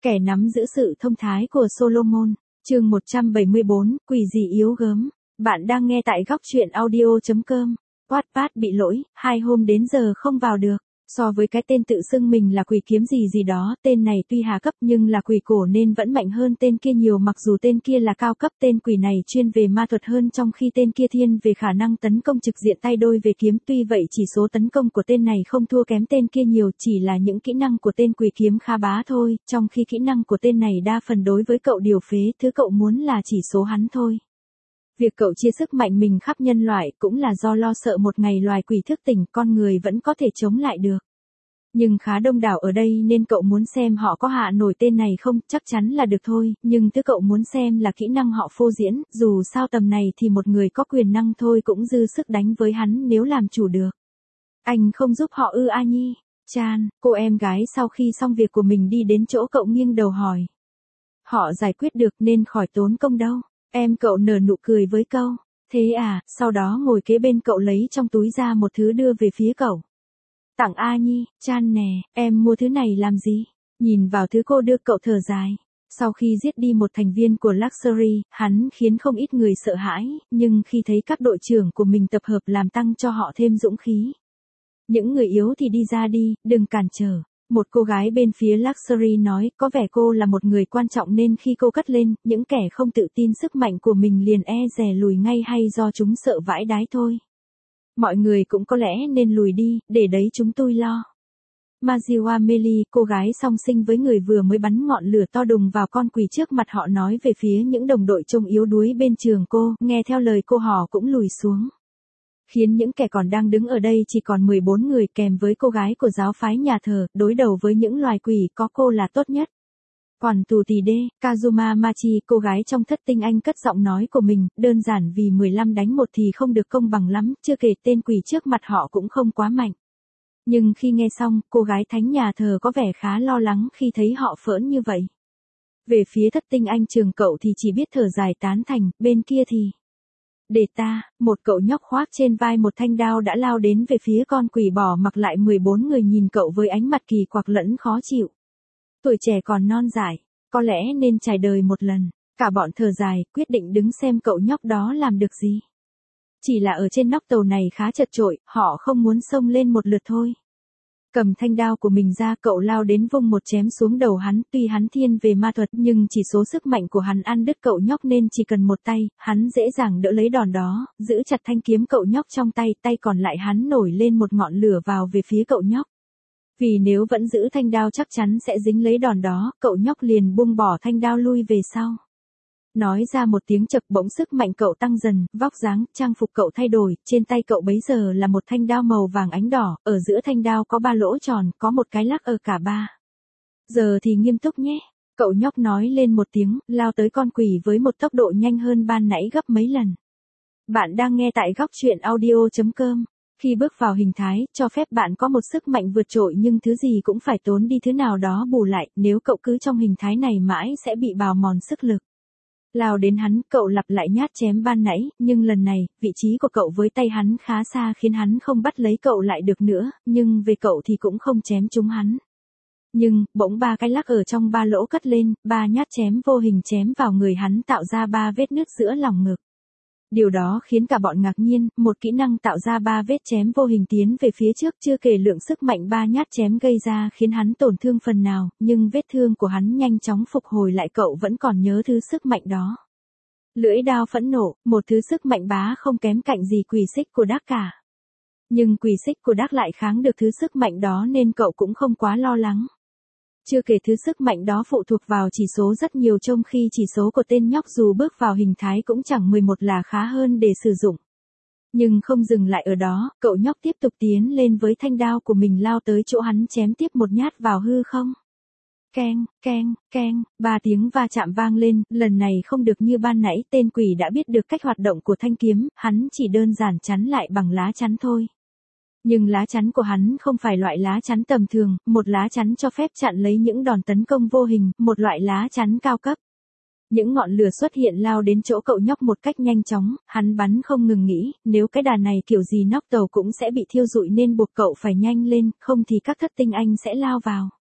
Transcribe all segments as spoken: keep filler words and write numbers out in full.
Kẻ nắm giữ sự thông thái của Solomon, chương một trăm bảy mươi bốn, quỷ gì yếu gớm. Bạn đang nghe tại góc truyện audio chấm com. Wattpad bị lỗi, hai hôm đến giờ không vào được. So với cái tên tự xưng mình là quỷ kiếm gì gì đó, tên này tuy hạ cấp nhưng là quỷ cổ nên vẫn mạnh hơn tên kia nhiều, mặc dù tên kia là cao cấp. Tên quỷ này chuyên về ma thuật hơn, trong khi tên kia thiên về khả năng tấn công trực diện tay đôi về kiếm. Tuy vậy chỉ số tấn công của tên này không thua kém tên kia nhiều, chỉ là những kỹ năng của tên quỷ kiếm khá bá thôi, trong khi kỹ năng của tên này đa phần đối với cậu điều phế, thứ cậu muốn là chỉ số hắn thôi. Việc cậu chia sức mạnh mình khắp nhân loại cũng là do lo sợ một ngày loài quỷ thức tỉnh, con người vẫn có thể chống lại được. Nhưng khá đông đảo ở đây nên cậu muốn xem họ có hạ nổi tên này không, chắc chắn là được thôi, nhưng thứ cậu muốn xem là kỹ năng họ phô diễn, dù sao tầm này thì một người có quyền năng thôi cũng dư sức đánh với hắn nếu làm chủ được. Anh không giúp họ ư A Nhi? Chan, cô em gái sau khi xong việc của mình đi đến chỗ cậu nghiêng đầu hỏi. Họ giải quyết được nên khỏi tốn công đâu. Em cậu nở nụ cười với câu, thế à, sau đó ngồi kế bên cậu lấy trong túi ra một thứ đưa về phía cậu. Tặng A Nhi. Chan nè, em mua thứ này làm gì? Nhìn vào thứ cô đưa cậu thở dài. Sau khi giết đi một thành viên của Luxury, hắn khiến không ít người sợ hãi, nhưng khi thấy các đội trưởng của mình tập hợp làm tăng cho họ thêm dũng khí. Những người yếu thì đi ra đi, đừng cản trở. Một cô gái bên phía Luxury nói, có vẻ cô là một người quan trọng nên khi cô cất lên, những kẻ không tự tin sức mạnh của mình liền e dè lùi ngay, hay do chúng sợ vãi đái thôi. Mọi người cũng có lẽ nên lùi đi, để đấy chúng tôi lo. Maziwa Meli, cô gái song sinh với người vừa mới bắn ngọn lửa to đùng vào con quỷ trước mặt họ, nói về phía những đồng đội trông yếu đuối bên trường cô, nghe theo lời cô họ cũng lùi xuống. Khiến những kẻ còn đang đứng ở đây chỉ còn mười bốn người, kèm với cô gái của giáo phái nhà thờ, đối đầu với những loài quỷ có cô là tốt nhất. Còn tù tì đê, Kazuma Machi, cô gái trong thất tinh anh cất giọng nói của mình, đơn giản vì mười lăm đánh một thì không được công bằng lắm, chưa kể tên quỷ trước mặt họ cũng không quá mạnh. Nhưng khi nghe xong, cô gái thánh nhà thờ có vẻ khá lo lắng khi thấy họ phỡn như vậy. Về phía thất tinh anh trường cậu thì chỉ biết thở dài tán thành, bên kia thì... Để ta, một cậu nhóc khoác trên vai một thanh đao đã lao đến về phía con quỷ, bỏ mặc lại mười bốn người nhìn cậu với ánh mặt kỳ quặc lẫn khó chịu. Tuổi trẻ còn non dại, có lẽ nên trải đời một lần. Cả bọn thở dài, quyết định đứng xem cậu nhóc đó làm được gì. Chỉ là ở trên nóc tàu này khá chật chội, họ không muốn xông lên một lượt thôi. Cầm thanh đao của mình ra, cậu lao đến vung một chém xuống đầu hắn. Tuy hắn thiên về ma thuật nhưng chỉ số sức mạnh của hắn ăn đứt cậu nhóc nên chỉ cần một tay, hắn dễ dàng đỡ lấy đòn đó, giữ chặt thanh kiếm cậu nhóc trong tay, tay còn lại hắn nổi lên một ngọn lửa vào về phía cậu nhóc. Vì nếu vẫn giữ thanh đao chắc chắn sẽ dính lấy đòn đó, cậu nhóc liền buông bỏ thanh đao lui về sau. Nói ra một tiếng chập, bỗng sức mạnh cậu tăng dần, vóc dáng, trang phục cậu thay đổi, trên tay cậu bấy giờ là một thanh đao màu vàng ánh đỏ, ở giữa thanh đao có ba lỗ tròn, có một cái lắc ở cả ba. Giờ thì nghiêm túc nhé, cậu nhóc nói lên một tiếng, lao tới con quỷ với một tốc độ nhanh hơn ban nãy gấp mấy lần. Bạn đang nghe tại góc truyện audio chấm com. Khi bước vào hình thái, cho phép bạn có một sức mạnh vượt trội, nhưng thứ gì cũng phải tốn đi thứ nào đó bù lại, nếu cậu cứ trong hình thái này mãi sẽ bị bào mòn sức lực. Lao đến hắn, cậu lặp lại nhát chém ban nãy, nhưng lần này, vị trí của cậu với tay hắn khá xa khiến hắn không bắt lấy cậu lại được nữa, nhưng về cậu thì cũng không chém trúng hắn. Nhưng, bỗng ba cái lắc ở trong ba lỗ cất lên, ba nhát chém vô hình chém vào người hắn tạo ra ba vết nứt giữa lòng ngực. Điều đó khiến cả bọn ngạc nhiên, một kỹ năng tạo ra ba vết chém vô hình tiến về phía trước, chưa kể lượng sức mạnh ba nhát chém gây ra khiến hắn tổn thương phần nào, nhưng vết thương của hắn nhanh chóng phục hồi lại, cậu vẫn còn nhớ thứ sức mạnh đó. Lưỡi đao phẫn nộ, một thứ sức mạnh bá không kém cạnh gì quỷ xích của Đắc cả. Nhưng quỷ xích của Đắc lại kháng được thứ sức mạnh đó nên cậu cũng không quá lo lắng. Chưa kể thứ sức mạnh đó phụ thuộc vào chỉ số rất nhiều, trong khi chỉ số của tên nhóc dù bước vào hình thái cũng chẳng mười một là khá hơn để sử dụng. Nhưng không dừng lại ở đó, cậu nhóc tiếp tục tiến lên với thanh đao của mình, lao tới chỗ hắn chém tiếp một nhát vào hư không. Keng, keng, keng, ba tiếng va chạm vang lên, lần này không được như ban nãy, tên quỷ đã biết được cách hoạt động của thanh kiếm, hắn chỉ đơn giản chắn lại bằng lá chắn thôi. Nhưng lá chắn của hắn không phải loại lá chắn tầm thường, một lá chắn cho phép chặn lấy những đòn tấn công vô hình, một loại lá chắn cao cấp. Những ngọn lửa xuất hiện lao đến chỗ cậu nhóc một cách nhanh chóng, hắn bắn không ngừng nghĩ, nếu cái đà này kiểu gì nóc tàu cũng sẽ bị thiêu rụi nên buộc cậu phải nhanh lên, không thì các thất tinh anh sẽ lao vào.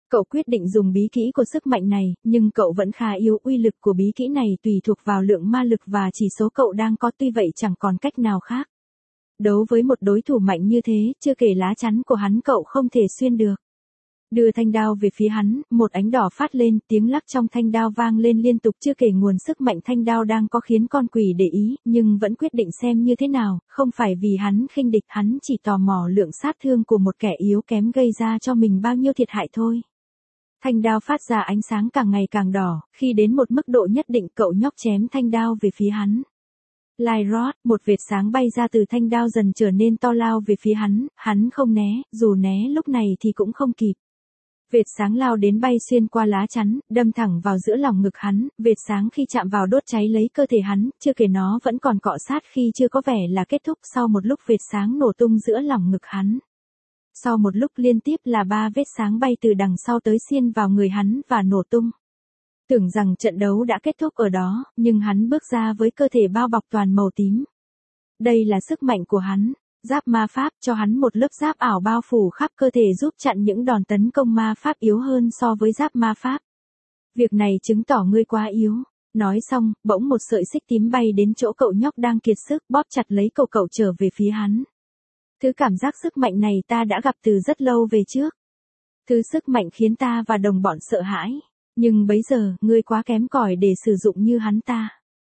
Cậu quyết định dùng bí kỹ của sức mạnh này, nhưng cậu vẫn khá yếu, uy lực của bí kỹ này tùy thuộc vào lượng ma lực và chỉ số cậu đang có, tuy vậy chẳng còn cách nào khác. Đấu với một đối thủ mạnh như thế, chưa kể lá chắn của hắn cậu không thể xuyên được. Đưa thanh đao về phía hắn, một ánh đỏ phát lên, tiếng lắc trong thanh đao vang lên liên tục, chưa kể nguồn sức mạnh thanh đao đang có khiến con quỷ để ý, nhưng vẫn quyết định xem như thế nào, không phải vì hắn khinh địch, hắn chỉ tò mò lượng sát thương của một kẻ yếu kém gây ra cho mình bao nhiêu thiệt hại thôi. Thanh đao phát ra ánh sáng càng ngày càng đỏ, khi đến một mức độ nhất định cậu nhóc chém thanh đao về phía hắn. Light rod, một vệt sáng bay ra từ thanh đao dần trở nên to lao về phía hắn, hắn không né, dù né lúc này thì cũng không kịp. Vệt sáng lao đến bay xuyên qua lá chắn, đâm thẳng vào giữa lòng ngực hắn, vệt sáng khi chạm vào đốt cháy lấy cơ thể hắn, chưa kể nó vẫn còn cọ sát khi chưa có vẻ là kết thúc, sau một lúc vệt sáng nổ tung giữa lòng ngực hắn. Sau một lúc liên tiếp là ba vết sáng bay từ đằng sau tới xiên vào người hắn và nổ tung. Tưởng rằng trận đấu đã kết thúc ở đó, nhưng hắn bước ra với cơ thể bao bọc toàn màu tím. Đây là sức mạnh của hắn. Giáp ma pháp cho hắn một lớp giáp ảo bao phủ khắp cơ thể giúp chặn những đòn tấn công ma pháp yếu hơn so với giáp ma pháp. Việc này chứng tỏ ngươi quá yếu. Nói xong, bỗng một sợi xích tím bay đến chỗ cậu nhóc đang kiệt sức, bóp chặt lấy cậu cậu trở về phía hắn. Thứ cảm giác sức mạnh này ta đã gặp từ rất lâu về trước. Thứ sức mạnh khiến ta và đồng bọn sợ hãi. Nhưng bấy giờ, ngươi quá kém cỏi để sử dụng như hắn ta.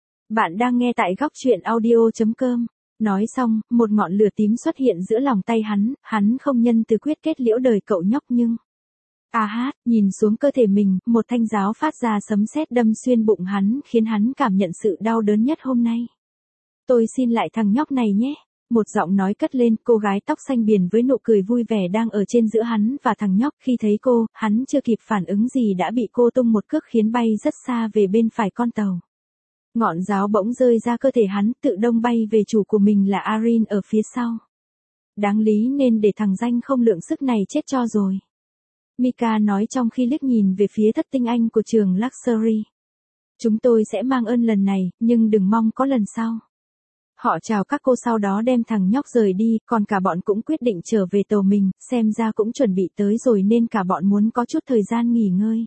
Bạn đang nghe tại góc truyện audio chấm com. Nói xong, một ngọn lửa tím xuất hiện giữa lòng tay hắn, hắn không nhân từ quyết kết liễu đời cậu nhóc nhưng... A hát, nhìn xuống cơ thể mình, một thanh giáo phát ra sấm sét đâm xuyên bụng hắn, khiến hắn cảm nhận sự đau đớn nhất hôm nay. Tôi xin lại thằng nhóc này nhé. Một giọng nói cất lên, cô gái tóc xanh biển với nụ cười vui vẻ đang ở trên giữa hắn và thằng nhóc. Khi thấy cô, hắn chưa kịp phản ứng gì đã bị cô tung một cước khiến bay rất xa về bên phải con tàu. Ngọn giáo bỗng rơi ra cơ thể hắn, tự đông bay về chủ của mình là Arin ở phía sau. Đáng lý nên để thằng danh không lượng sức này chết cho rồi. Mika nói trong khi liếc nhìn về phía thất tinh anh của trường Luxury. Chúng tôi sẽ mang ơn lần này, nhưng đừng mong có lần sau. Họ chào các cô sau đó đem thằng nhóc rời đi, còn cả bọn cũng quyết định trở về tàu mình, xem ra cũng chuẩn bị tới rồi nên cả bọn muốn có chút thời gian nghỉ ngơi.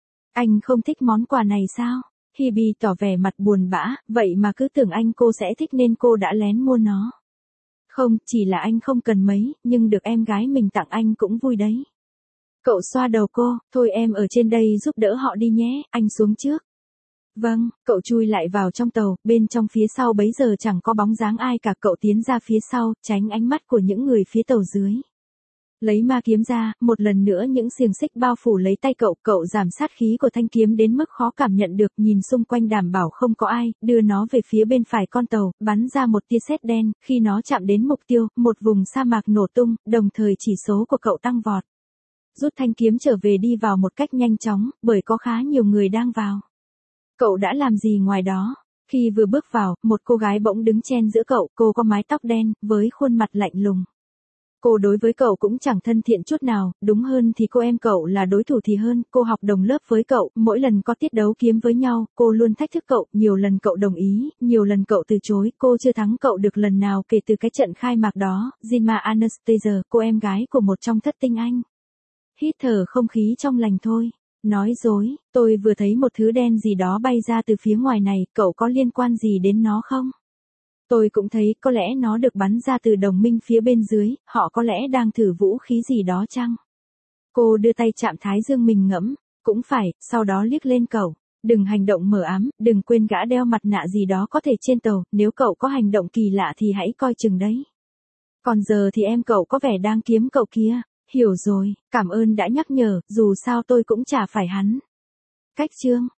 Anh không thích món quà này sao? Hebe tỏ vẻ mặt buồn bã, vậy mà cứ tưởng anh cô sẽ thích nên cô đã lén mua nó. Không, chỉ là anh không cần mấy, nhưng được em gái mình tặng anh cũng vui đấy. Cậu xoa đầu cô, thôi em ở trên đây giúp đỡ họ đi nhé, anh xuống trước. Vâng, cậu chui lại vào trong tàu, bên trong phía sau bấy giờ chẳng có bóng dáng ai cả, cậu tiến ra phía sau, tránh ánh mắt của những người phía tàu dưới. Lấy ma kiếm ra, một lần nữa những xiềng xích bao phủ lấy tay cậu, cậu giảm sát khí của thanh kiếm đến mức khó cảm nhận được, nhìn xung quanh đảm bảo không có ai, đưa nó về phía bên phải con tàu, bắn ra một tia sét đen, khi nó chạm đến mục tiêu, một vùng sa mạc nổ tung, đồng thời chỉ số của cậu tăng vọt. Rút thanh kiếm trở về đi vào một cách nhanh chóng, bởi có khá nhiều người đang vào. Cậu đã làm gì ngoài đó? Khi vừa bước vào, một cô gái bỗng đứng chen giữa cậu, cô có mái tóc đen, với khuôn mặt lạnh lùng. Cô đối với cậu cũng chẳng thân thiện chút nào, đúng hơn thì cô em cậu là đối thủ thì hơn, cô học đồng lớp với cậu, mỗi lần có tiết đấu kiếm với nhau, cô luôn thách thức cậu, nhiều lần cậu đồng ý, nhiều lần cậu từ chối, cô chưa thắng cậu được lần nào kể từ cái trận khai mạc đó. Jinma Anastasia, cô em gái của một trong thất tinh anh. Hít thở không khí trong lành thôi. Nói dối, tôi vừa thấy một thứ đen gì đó bay ra từ phía ngoài này, cậu có liên quan gì đến nó không? Tôi cũng thấy, có lẽ nó được bắn ra từ đồng minh phía bên dưới, họ có lẽ đang thử vũ khí gì đó chăng? Cô đưa tay chạm thái dương mình ngẫm, cũng phải, sau đó liếc lên cậu. Đừng hành động mờ ám, đừng quên gã đeo mặt nạ gì đó có thể trên tàu, nếu cậu có hành động kỳ lạ thì hãy coi chừng đấy. Còn giờ thì em cậu có vẻ đang kiếm cậu kia. Hiểu rồi, cảm ơn đã nhắc nhở, dù sao tôi cũng chả phải hắn. Cách chương